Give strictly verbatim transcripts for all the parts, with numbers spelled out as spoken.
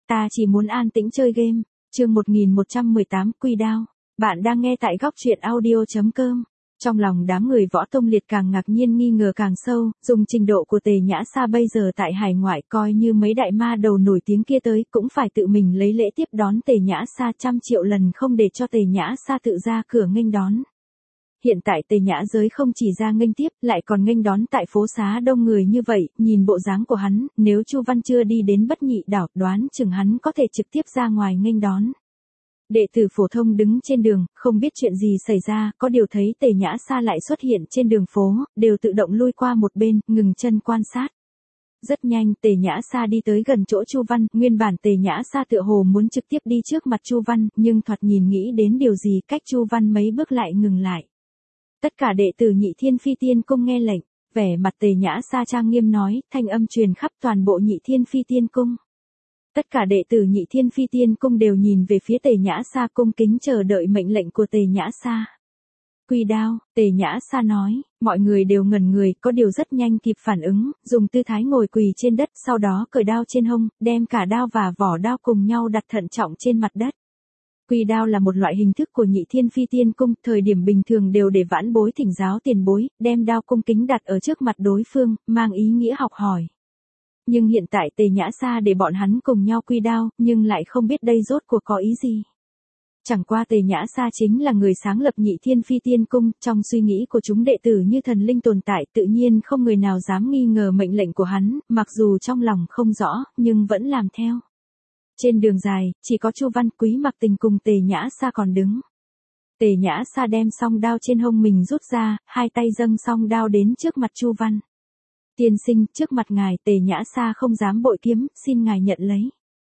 ta chỉ muốn an tĩnh chơi game. Chương một nghìn một trăm mười tám Quy Đao. Bạn đang nghe tại góc truyện audio chấm com. Trong lòng đám người Võ Tông Liệt càng ngạc nhiên nghi ngờ càng sâu, dùng trình độ của Tề Nhã Sa bây giờ tại hải ngoại coi như mấy đại ma đầu nổi tiếng kia tới cũng phải tự mình lấy lễ tiếp đón Tề Nhã Sa trăm triệu lần không để cho Tề Nhã Sa tự ra cửa nghênh đón. Hiện tại Tề Nhã giới không chỉ ra nghênh tiếp, lại còn nghênh đón tại phố xá đông người như vậy, nhìn bộ dáng của hắn, nếu Chu Văn chưa đi đến Bất Nhị đảo, đoán chừng hắn có thể trực tiếp ra ngoài nghênh đón. Đệ tử phổ thông đứng trên đường, không biết chuyện gì xảy ra, có điều thấy Tề Nhã Sa lại xuất hiện trên đường phố, đều tự động lui qua một bên, ngừng chân quan sát. Rất nhanh, Tề Nhã Sa đi tới gần chỗ Chu Văn, nguyên bản Tề Nhã Sa tựa hồ muốn trực tiếp đi trước mặt Chu Văn, nhưng thoạt nhìn nghĩ đến điều gì cách Chu Văn mấy bước lại ngừng lại. Tất cả đệ tử Nhị Thiên Phi Tiên Cung nghe lệnh, vẻ mặt Tề Nhã Sa trang nghiêm nói, thanh âm truyền khắp toàn bộ Nhị Thiên Phi Tiên Cung. Tất cả đệ tử Nhị Thiên Phi Tiên Cung đều nhìn về phía Tề Nhã Sa cung kính chờ đợi mệnh lệnh của Tề Nhã Sa. Quy Đao, Tề Nhã Sa nói, mọi người đều ngẩn người, có điều rất nhanh kịp phản ứng, dùng tư thái ngồi quỳ trên đất, sau đó cởi đao trên hông, đem cả đao và vỏ đao cùng nhau đặt thận trọng trên mặt đất. Quy Đao là một loại hình thức của Nhị Thiên Phi Tiên Cung, thời điểm bình thường đều để vãn bối thỉnh giáo tiền bối, đem đao cung kính đặt ở trước mặt đối phương, mang ý nghĩa học hỏi. Nhưng hiện tại Tề Nhã Sa để bọn hắn cùng nhau quy đao, nhưng lại không biết đây rốt cuộc có ý gì. Chẳng qua Tề Nhã Sa chính là người sáng lập Nhị Thiên Phi Tiên Cung, trong suy nghĩ của chúng đệ tử như thần linh tồn tại, tự nhiên không người nào dám nghi ngờ mệnh lệnh của hắn, mặc dù trong lòng không rõ, nhưng vẫn làm theo. Trên đường dài, chỉ có Chu Văn, Quý Mặc Tình cùng Tề Nhã Sa còn đứng. Tề Nhã Sa đem song đao trên hông mình rút ra, hai tay dâng song đao đến trước mặt Chu Văn. Tiên sinh, trước mặt ngài, Tề Nhã Sa không dám bội kiếm, xin ngài nhận lấy.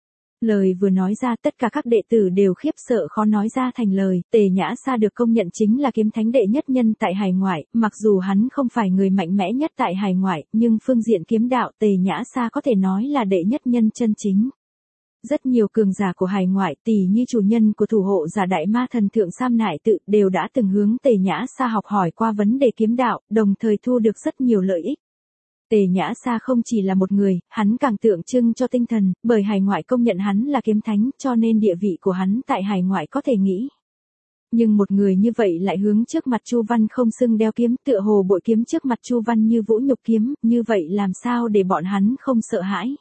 Lời vừa nói ra, tất cả các đệ tử đều khiếp sợ khó nói ra thành lời. Tề Nhã Sa được công nhận chính là kiếm thánh đệ nhất nhân tại hải ngoại, mặc dù hắn không phải người mạnh mẽ nhất tại hải ngoại, nhưng phương diện kiếm đạo Tề Nhã Sa có thể nói là đệ nhất nhân chân chính. Rất nhiều cường giả của hải ngoại, tỷ như chủ nhân của thủ hộ giả đại ma thần Thượng Sam Nại Tự, đều đã từng hướng Tề Nhã Sa học hỏi qua vấn đề kiếm đạo, đồng thời thu được rất nhiều lợi ích. Tề Nhã Sa không chỉ là một người, hắn càng tượng trưng cho tinh thần, bởi hải ngoại công nhận hắn là kiếm thánh, cho nên địa vị của hắn tại hải ngoại có thể nghĩ. Nhưng một người như vậy lại hướng trước mặt Chu Văn không xưng đeo kiếm, tựa hồ bội kiếm trước mặt Chu Văn như vũ nhục kiếm, như vậy làm sao để bọn hắn không sợ hãi.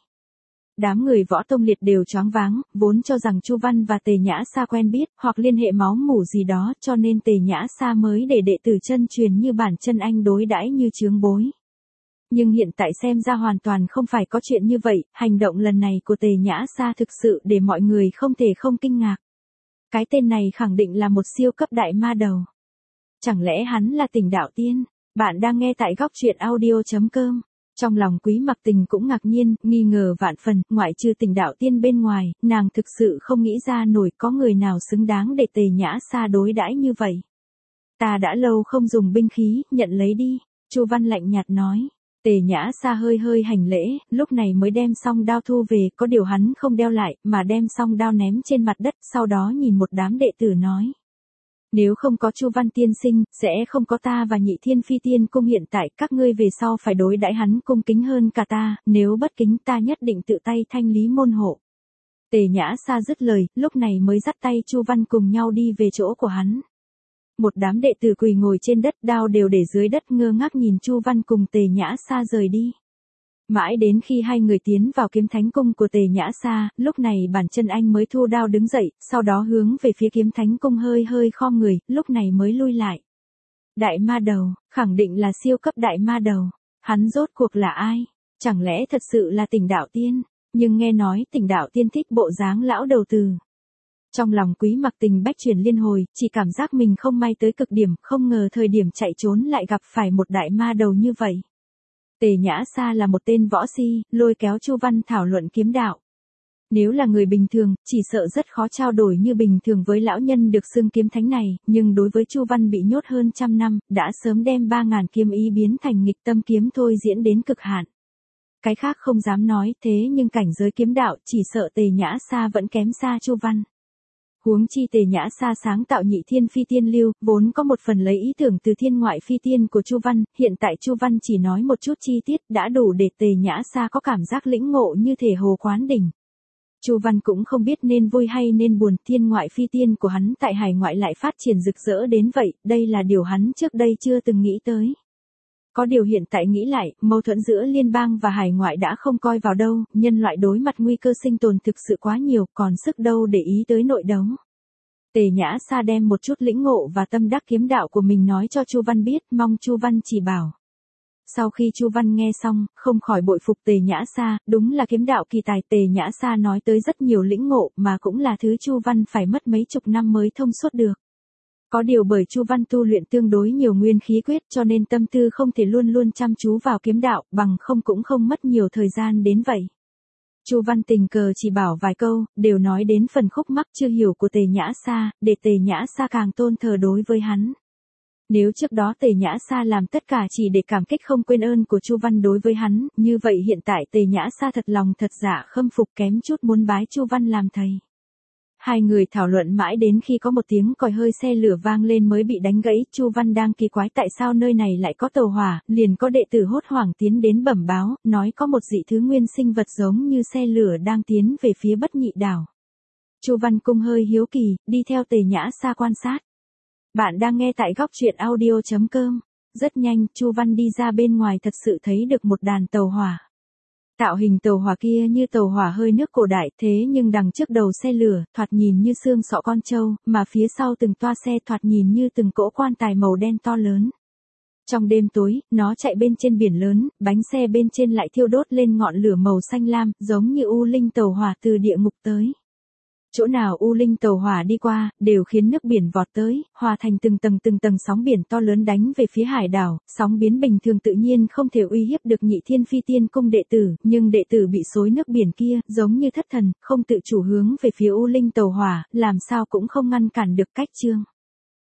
Đám người Võ Tông Liệt đều choáng váng, vốn cho rằng Chu Văn và Tề Nhã Sa quen biết, hoặc liên hệ máu mủ gì đó, cho nên Tề Nhã Sa mới để đệ tử chân truyền như bản chân anh đối đãi như chướng bối. Nhưng hiện tại xem ra hoàn toàn không phải có chuyện như vậy, hành động lần này của Tề Nhã Sa thực sự để mọi người không thể không kinh ngạc. Cái tên này khẳng định là một siêu cấp đại ma đầu. Chẳng lẽ hắn là Tỉnh Đạo Tiên? Bạn đang nghe tại góc truyện audio chấm com. Trong lòng Quý Mặc Tình cũng ngạc nhiên, nghi ngờ vạn phần, ngoại trừ Tỉnh Đạo Tiên bên ngoài, nàng thực sự không nghĩ ra nổi có người nào xứng đáng để Tề Nhã Sa đối đãi như vậy. Ta đã lâu không dùng binh khí, nhận lấy đi, Chu Văn lạnh nhạt nói. Tề Nhã Sa hơi hơi hành lễ, lúc này mới đem song đao thu về, có điều hắn không đeo lại, mà đem song đao ném trên mặt đất, sau đó nhìn một đám đệ tử nói. Nếu không có Chu Văn tiên sinh, sẽ không có ta và Nhị Thiên Phi Tiên Cung hiện tại, các ngươi về sau phải đối đãi hắn cung kính hơn cả ta, nếu bất kính ta nhất định tự tay thanh lý môn hộ. Tề Nhã Sa dứt lời, lúc này mới dắt tay Chu Văn cùng nhau đi về chỗ của hắn. Một đám đệ tử quỳ ngồi trên đất, đao đều để dưới đất, ngơ ngác nhìn Chu Văn cùng Tề Nhã Sa rời đi. Mãi đến khi hai người tiến vào kiếm thánh cung của Tề Nhã Sa, lúc này bản chân anh mới thu đao đứng dậy, sau đó hướng về phía kiếm thánh cung hơi hơi khom người, lúc này mới lui lại. Đại ma đầu, khẳng định là siêu cấp đại ma đầu. Hắn rốt cuộc là ai? Chẳng lẽ thật sự là Tỉnh Đạo Tiên? Nhưng nghe nói Tỉnh Đạo Tiên thích bộ dáng lão đầu từ. Trong lòng Quý Mặc Tình bách chuyển liên hồi, chỉ cảm giác mình không may tới cực điểm, không ngờ thời điểm chạy trốn lại gặp phải một đại ma đầu như vậy. Tề Nhã Sa là một tên võ si, lôi kéo Chu Văn thảo luận kiếm đạo. Nếu là người bình thường, chỉ sợ rất khó trao đổi như bình thường với lão nhân được xưng kiếm thánh này, nhưng đối với Chu Văn bị nhốt hơn trăm năm, đã sớm đem ba ngàn kiếm ý biến thành nghịch tâm kiếm thôi diễn đến cực hạn. Cái khác không dám nói, thế nhưng cảnh giới kiếm đạo chỉ sợ Tề Nhã Sa vẫn kém xa Chu Văn. Huống chi Tề Nhã Sa sáng tạo Nhị Thiên Phi Tiên Lưu, vốn có một phần lấy ý tưởng từ thiên ngoại phi tiên của Chu Văn, hiện tại Chu Văn chỉ nói một chút chi tiết đã đủ để Tề Nhã Sa có cảm giác lĩnh ngộ như thể hồ quán đỉnh. Chu Văn cũng không biết nên vui hay nên buồn, thiên ngoại phi tiên của hắn tại hải ngoại lại phát triển rực rỡ đến vậy, đây là điều hắn trước đây chưa từng nghĩ tới. Có điều hiện tại nghĩ lại, mâu thuẫn giữa liên bang và hải ngoại đã không coi vào đâu, nhân loại đối mặt nguy cơ sinh tồn thực sự quá nhiều, còn sức đâu để ý tới nội đấu. Tề Nhã Sa đem một chút lĩnh ngộ và tâm đắc kiếm đạo của mình nói cho Chu Văn biết, mong Chu Văn chỉ bảo. Sau khi Chu Văn nghe xong, không khỏi bội phục Tề Nhã Sa, đúng là kiếm đạo kỳ tài. Tề Nhã Sa nói tới rất nhiều lĩnh ngộ mà cũng là thứ Chu Văn phải mất mấy chục năm mới thông suốt được. Có điều bởi Chu Văn tu luyện tương đối nhiều nguyên khí quyết cho nên tâm tư không thể luôn luôn chăm chú vào kiếm đạo, bằng không cũng không mất nhiều thời gian đến vậy. Chu Văn tình cờ chỉ bảo vài câu, đều nói đến phần khúc mắc chưa hiểu của Tề Nhã Sa, để Tề Nhã Sa càng tôn thờ đối với hắn. Nếu trước đó Tề Nhã Sa làm tất cả chỉ để cảm kích không quên ơn của Chu Văn đối với hắn, như vậy hiện tại Tề Nhã Sa thật lòng thật dạ khâm phục, kém chút muốn bái Chu Văn làm thầy. Hai người thảo luận mãi đến khi có một tiếng còi hơi xe lửa vang lên mới bị đánh gãy. Chu Văn đang kỳ quái tại sao nơi này lại có tàu hỏa, liền có đệ tử hốt hoảng tiến đến bẩm báo, nói có một dị thứ nguyên sinh vật giống như xe lửa đang tiến về phía Bất Nhị đảo. Chu Văn cung hơi hiếu kỳ, đi theo Tề Nhã Sa quan sát. Bạn đang nghe tại góc truyện audio chấm com. Rất nhanh, Chu Văn đi ra bên ngoài thật sự thấy được một đàn tàu hỏa. Tạo hình tàu hỏa kia như tàu hỏa hơi nước cổ đại, thế nhưng đằng trước đầu xe lửa, thoạt nhìn như xương sọ con trâu, mà phía sau từng toa xe thoạt nhìn như từng cỗ quan tài màu đen to lớn. Trong đêm tối, nó chạy bên trên biển lớn, bánh xe bên trên lại thiêu đốt lên ngọn lửa màu xanh lam, giống như u linh tàu hỏa từ địa ngục tới. Chỗ nào u linh tàu hỏa đi qua, đều khiến nước biển vọt tới, hòa thành từng tầng từng tầng sóng biển to lớn đánh về phía hải đảo. Sóng biến bình thường tự nhiên không thể uy hiếp được Nhị Thiên Phi Tiên Cung đệ tử, nhưng đệ tử bị xối nước biển kia, giống như thất thần, không tự chủ hướng về phía u linh tàu hỏa, làm sao cũng không ngăn cản được cách chương.